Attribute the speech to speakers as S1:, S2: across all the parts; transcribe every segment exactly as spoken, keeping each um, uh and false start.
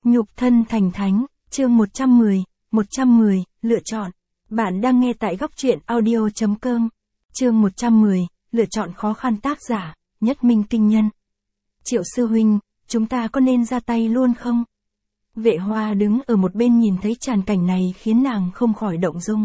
S1: Nhục thân thành thánh, chương một trăm mười, một trăm mười, lựa chọn. Bạn đang nghe tại góc truyện audio chấm com. Chương một trăm mười, lựa chọn khó khăn, tác giả, Nhất Minh Kinh Nhân. Triệu sư huynh, chúng ta có nên ra tay luôn không? Vệ Hoa đứng ở một bên nhìn thấy tràn cảnh này khiến nàng không khỏi động dung.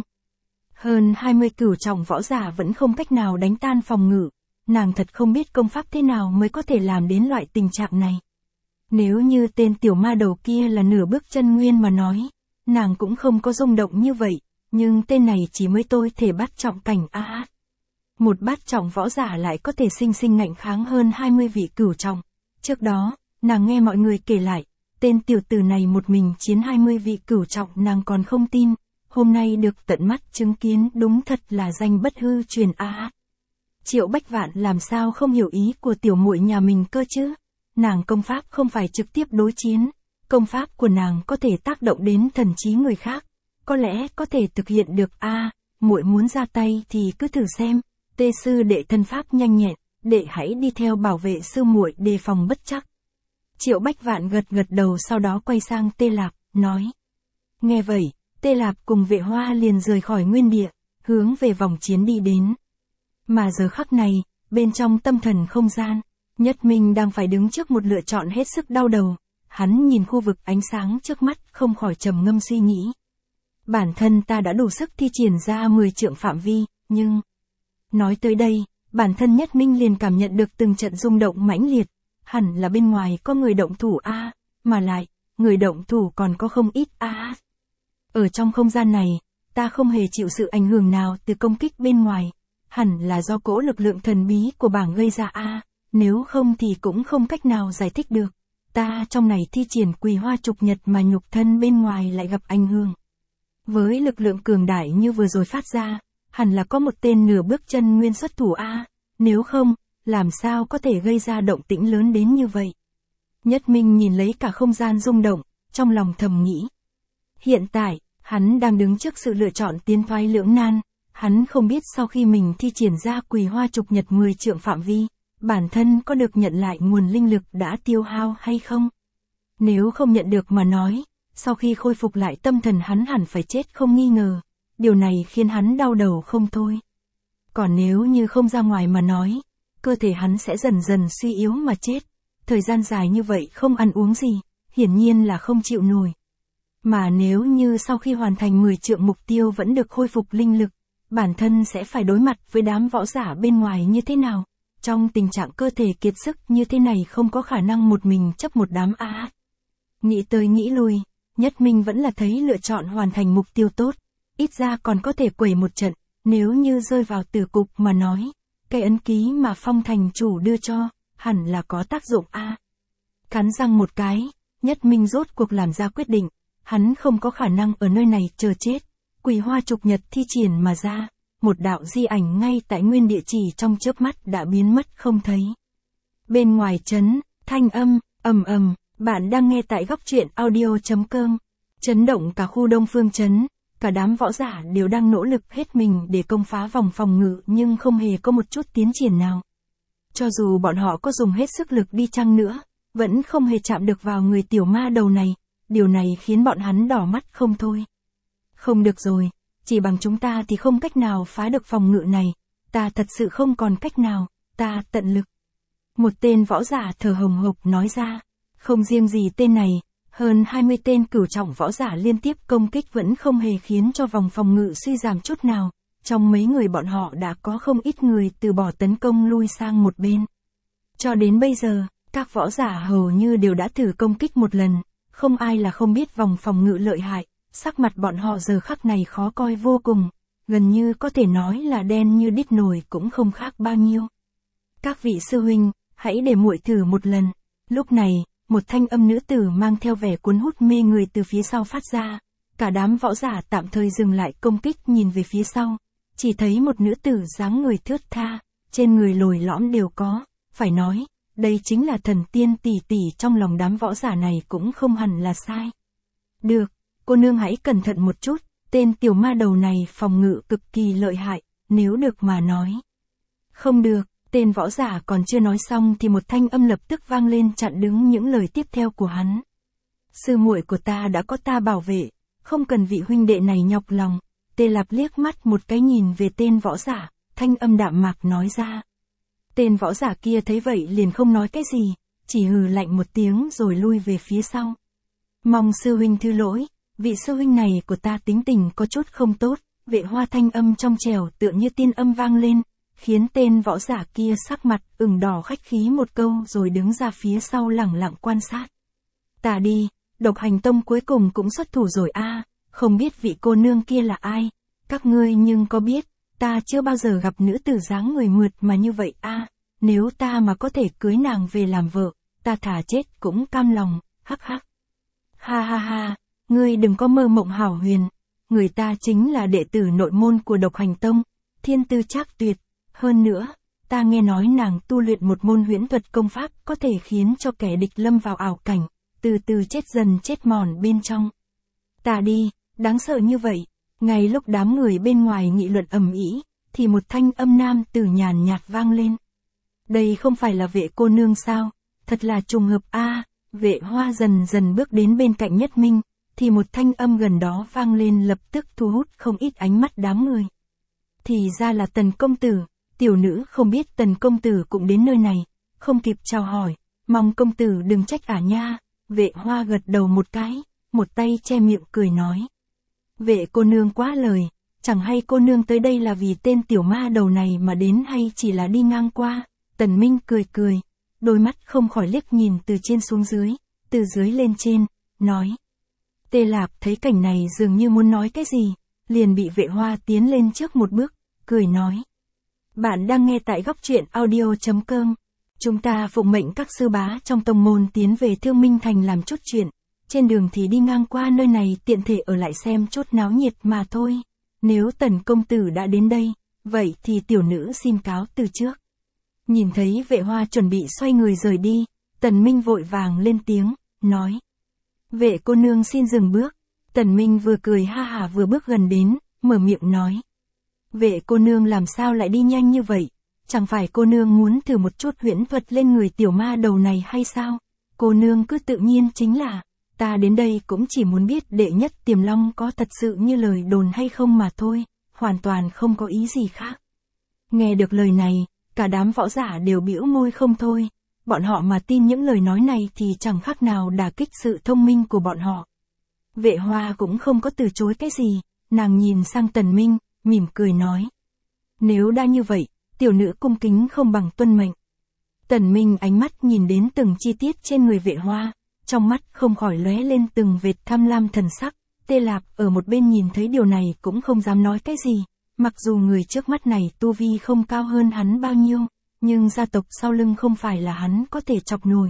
S1: Hơn hai mươi cửu trọng võ giả vẫn không cách nào đánh tan phòng ngự. Nàng thật không biết công pháp thế nào mới có thể làm đến loại tình trạng này. Nếu như tên tiểu ma đầu kia là nửa bước chân nguyên mà nói, nàng cũng không có rung động như vậy, nhưng tên này chỉ mới tôi thể bát trọng cảnh a à. Một bát trọng võ giả lại có thể sinh sinh ngạnh kháng hơn hai mươi vị cửu trọng. Trước đó, nàng nghe mọi người kể lại, tên tiểu tử này một mình chiến hai mươi vị cửu trọng nàng còn không tin, hôm nay được tận mắt chứng kiến đúng thật là danh bất hư truyền a à. Triệu Bách Vạn làm sao không hiểu ý của tiểu muội nhà mình cơ chứ? Nàng công pháp không phải trực tiếp đối chiến, công pháp của nàng có thể tác động đến thần trí người khác, có lẽ có thể thực hiện được a, à, muội muốn ra tay thì cứ thử xem, tê sư đệ thân pháp nhanh nhẹn, đệ hãy đi theo bảo vệ sư muội đề phòng bất chắc. Triệu Bách Vạn gật gật đầu sau đó quay sang Tê Lạp, nói. Nghe vậy, Tê Lạp cùng Vệ Hoa liền rời khỏi nguyên địa, hướng về vòng chiến đi đến. Mà giờ khắc này, bên trong tâm thần không gian, Nhất Minh đang phải đứng trước một lựa chọn hết sức đau đầu, hắn nhìn khu vực ánh sáng trước mắt không khỏi trầm ngâm suy nghĩ. Bản thân ta đã đủ sức thi triển ra mười trượng phạm vi, nhưng... Nói tới đây, bản thân Nhất Minh liền cảm nhận được từng trận rung động mãnh liệt, hẳn là bên ngoài có người động thủ a, à, mà lại, người động thủ còn có không ít a. À. Ở trong không gian này, ta không hề chịu sự ảnh hưởng nào từ công kích bên ngoài, hẳn là do cỗ lực lượng thần bí của bảng gây ra a. À. Nếu không thì cũng không cách nào giải thích được. Ta trong này thi triển Quỳ Hoa Trục Nhật mà nhục thân bên ngoài lại gặp ảnh hưởng. Với lực lượng cường đại như vừa rồi phát ra, hẳn là có một tên nửa bước chân nguyên xuất thủ a, nếu không, làm sao có thể gây ra động tĩnh lớn đến như vậy. Nhất Minh nhìn lấy cả không gian rung động, trong lòng thầm nghĩ. Hiện tại, hắn đang đứng trước sự lựa chọn tiến thoái lưỡng nan, hắn không biết sau khi mình thi triển ra Quỳ Hoa Trục Nhật mười trượng phạm vi, bản thân có được nhận lại nguồn linh lực đã tiêu hao hay không? Nếu không nhận được mà nói, sau khi khôi phục lại tâm thần hắn hẳn phải chết không nghi ngờ. Điều này khiến hắn đau đầu không thôi. Còn nếu như không ra ngoài mà nói, cơ thể hắn sẽ dần dần suy yếu mà chết. Thời gian dài như vậy không ăn uống gì, hiển nhiên là không chịu nổi. Mà nếu như sau khi hoàn thành mười trượng mục tiêu vẫn được khôi phục linh lực, bản thân sẽ phải đối mặt với đám võ giả bên ngoài như thế nào? Trong tình trạng cơ thể kiệt sức như thế này không có khả năng một mình chấp một đám á. À. Nghĩ tới nghĩ lui, Nhất Minh vẫn là thấy lựa chọn hoàn thành mục tiêu tốt. Ít ra còn có thể quẩy một trận, nếu như rơi vào tử cục mà nói. Cái ấn ký mà Phong Thành chủ đưa cho, hẳn là có tác dụng a. À. Cắn răng một cái, Nhất Minh rốt cuộc làm ra quyết định. Hắn không có khả năng ở nơi này chờ chết. Quỳ Hoa Trục Nhật thi triển mà ra. Một đạo di ảnh ngay tại nguyên địa chỉ trong chớp mắt đã biến mất không thấy. Bên ngoài trấn, thanh âm, ầm ầm, bạn đang nghe tại góc truyện audio chấm com. Chấn động cả khu Đông Phương trấn, cả đám võ giả đều đang nỗ lực hết mình để công phá vòng phòng ngự nhưng không hề có một chút tiến triển nào. Cho dù bọn họ có dùng hết sức lực đi chăng nữa, vẫn không hề chạm được vào người tiểu ma đầu này, điều này khiến bọn hắn đỏ mắt không thôi. Không được rồi. Chỉ bằng chúng ta thì không cách nào phá được phòng ngự này, ta thật sự không còn cách nào, ta tận lực. Một tên võ giả thở hồng hộc nói ra, không riêng gì tên này, hơn hai mươi tên cửu trọng võ giả liên tiếp công kích vẫn không hề khiến cho vòng phòng ngự suy giảm chút nào, trong mấy người bọn họ đã có không ít người từ bỏ tấn công lui sang một bên. Cho đến bây giờ, các võ giả hầu như đều đã thử công kích một lần, không ai là không biết vòng phòng ngự lợi hại. Sắc mặt bọn họ giờ khắc này khó coi vô cùng, gần như có thể nói là đen như đít nồi cũng không khác bao nhiêu. Các vị sư huynh, hãy để muội thử một lần. Lúc này, một thanh âm nữ tử mang theo vẻ cuốn hút mê người từ phía sau phát ra. Cả đám võ giả tạm thời dừng lại công kích nhìn về phía sau. Chỉ thấy một nữ tử dáng người thướt tha, trên người lồi lõm đều có. Phải nói, đây chính là thần tiên tỷ tỷ trong lòng đám võ giả này cũng không hẳn là sai. Được. Cô nương hãy cẩn thận một chút, tên tiểu ma đầu này phòng ngự cực kỳ lợi hại, nếu được mà nói. Không được, tên võ giả còn chưa nói xong thì một thanh âm lập tức vang lên chặn đứng những lời tiếp theo của hắn. sư muội của ta đã có ta bảo vệ, không cần vị huynh đệ này nhọc lòng. Tê Lạp liếc mắt một cái nhìn về tên võ giả, thanh âm đạm mạc nói ra. Tên võ giả kia thấy vậy liền không nói cái gì, chỉ hừ lạnh một tiếng rồi lui về phía sau. Mong sư huynh thứ lỗi, vị sư huynh này của ta tính tình có chút không tốt. Vệ Hoa thanh âm trong trẻo tựa như tiên âm vang lên, khiến tên võ giả kia sắc mặt ửng đỏ khách khí một câu rồi đứng ra phía sau lẳng lặng quan sát. Ta đi, Độc Hành Tông cuối cùng cũng xuất thủ rồi a, không biết vị cô nương kia là ai, các ngươi nhưng có biết, ta chưa bao giờ gặp nữ tử dáng người mượt mà như vậy a, nếu ta mà có thể cưới nàng về làm vợ, ta thà chết cũng cam lòng, hắc hắc. Ha ha ha, ngươi đừng có mơ mộng hảo huyền, người ta chính là đệ tử nội môn của Độc Hành Tông, thiên tư trác tuyệt, hơn nữa, ta nghe nói nàng tu luyện một môn huyễn thuật công pháp có thể khiến cho kẻ địch lâm vào ảo cảnh, từ từ chết dần chết mòn bên trong. Ta đi, đáng sợ như vậy. Ngay lúc đám người bên ngoài nghị luận ầm ĩ, thì một thanh âm nam tử nhàn nhạt vang lên. Đây không phải là Vệ cô nương sao? Thật là trùng hợp a. Vệ Hoa dần dần bước đến bên cạnh Nhất Minh, thì một thanh âm gần đó vang lên lập tức thu hút không ít ánh mắt đám người. Thì ra là Tần công tử, tiểu nữ không biết Tần công tử cũng đến nơi này, không kịp chào hỏi, mong công tử đừng trách ả nha. Vệ Hoa gật đầu một cái, một tay che miệng cười nói. Vệ cô nương quá lời, chẳng hay cô nương tới đây là vì tên tiểu ma đầu này mà đến hay chỉ là đi ngang qua. Tần Minh cười cười, đôi mắt không khỏi liếc nhìn từ trên xuống dưới, từ dưới lên trên, nói. Tê Lạp thấy cảnh này dường như muốn nói cái gì, liền bị Vệ Hoa tiến lên trước một bước, cười nói. Bạn đang nghe tại góc truyện audio chấm com. Chúng ta phụng mệnh các sư bá trong tông môn tiến về Thương Minh Thành làm chút chuyện, trên đường thì đi ngang qua nơi này tiện thể ở lại xem chút náo nhiệt mà thôi. Nếu Tần công tử đã đến đây, vậy thì tiểu nữ xin cáo từ trước. Nhìn thấy Vệ Hoa chuẩn bị xoay người rời đi, Tần Minh vội vàng lên tiếng, nói. Vệ cô nương xin dừng bước. Tần Minh vừa cười ha hả vừa bước gần đến, mở miệng nói. Vệ cô nương làm sao lại đi nhanh như vậy? Chẳng phải cô nương muốn thử một chút huyễn thuật lên người tiểu ma đầu này hay sao? Cô nương cứ tự nhiên chính là, ta đến đây cũng chỉ muốn biết đệ nhất Tiềm Long có thật sự như lời đồn hay không mà thôi, hoàn toàn không có ý gì khác. Nghe được lời này, cả đám võ giả đều bĩu môi không thôi, bọn họ mà tin những lời nói này thì chẳng khác nào đả kích sự thông minh của bọn họ. Vệ Hoa cũng không có từ chối cái gì, nàng nhìn sang Tần Minh, mỉm cười nói. Nếu đã như vậy, tiểu nữ cung kính không bằng tuân mệnh. Tần Minh ánh mắt nhìn đến từng chi tiết trên người Vệ Hoa, trong mắt không khỏi lóe lên từng vệt tham lam thần sắc. Tê Lạp ở một bên nhìn thấy điều này cũng không dám nói cái gì, mặc dù người trước mắt này tu vi không cao hơn hắn bao nhiêu, nhưng gia tộc sau lưng không phải là hắn có thể chọc nổi.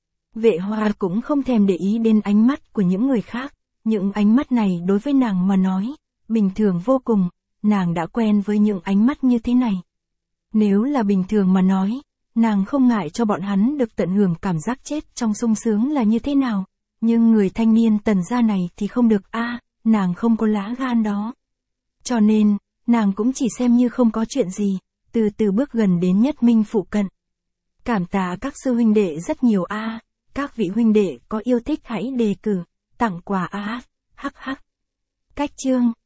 S1: Vệ Hoa cũng không thèm để ý đến ánh mắt của những người khác, những ánh mắt này đối với nàng mà nói, bình thường vô cùng, nàng đã quen với những ánh mắt như thế này. Nếu là bình thường mà nói, nàng không ngại cho bọn hắn được tận hưởng cảm giác chết trong sung sướng là như thế nào, nhưng người thanh niên Tần gia này thì không được a, nàng không có lá gan đó. Cho nên, nàng cũng chỉ xem như không có chuyện gì, từ từ bước gần đến Nhất Minh phụ cận. Cảm tạ các sư huynh đệ rất nhiều a, các vị huynh đệ có yêu thích hãy đề cử, tặng quà a, hắc hắc. Cách chương